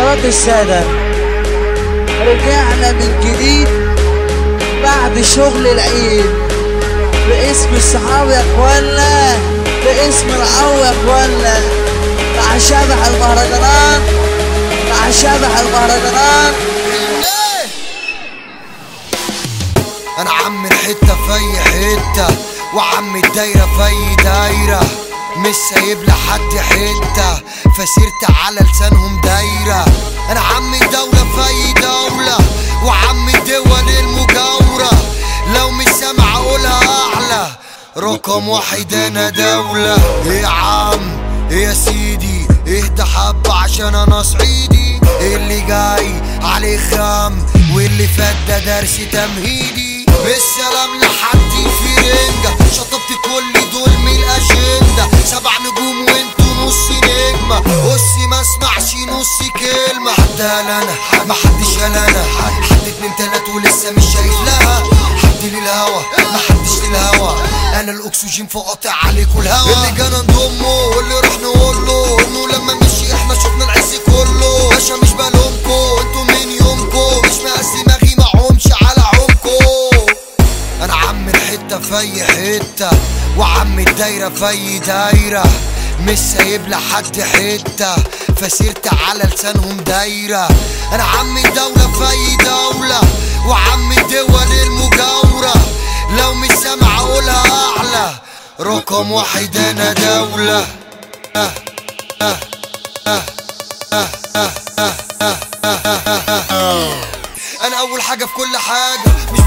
حضرات السادة، رجعنا من جديد بعد شغل العيد باسم الصحاب يا اخوانا، باسم العو يا اخوانا، مع شبح المهرجانات، مع شبح المهرجانات. انا عم الحته في حته، وعم الدايره في دايره، مش سايب لحد حته، فسيرت على لسانهم دايره. انا عم الدوله في دوله، وعم الدول المجاوره، لو مش سامع اقولها اعلى، رقم واحد انا دوله. ايه يا عم ايه يا سيدي، اهدى حبه عشان انا صعيدي، اللي جاي عليه خام واللي فات ده درس تمهيدي. بالسلام لحد في رنجة، شطبت كل دول من الأجندة، 7 نجوم وانتو نص نجمة، بصي ما اسمعش نص كلمة. حد قال انا ما حدش قال انا، حد 2 3 ولسه مش شايف لها، حد للهوا ما حدش للهوا، انا الاكسجين فقاطع عليكوا الهوا. اللي جانا نضمه واللي راح نقوله انه لما مشي احنا شفنا العز كله، باشا مش بلومكو انتو من يومكو، مش مقاس دماغي معهمش على عمكو. انا عم الحته في حته، وعم الدايره في دايره، مش سايب لحد حته، فسيرت على لسانهم دايره. انا عم الدوله في دوله، وعم الدول المجاوره، لو مش سامع اقولها اعلى، رقم واحد انا دوله. انا اول حاجه في كل حاجه،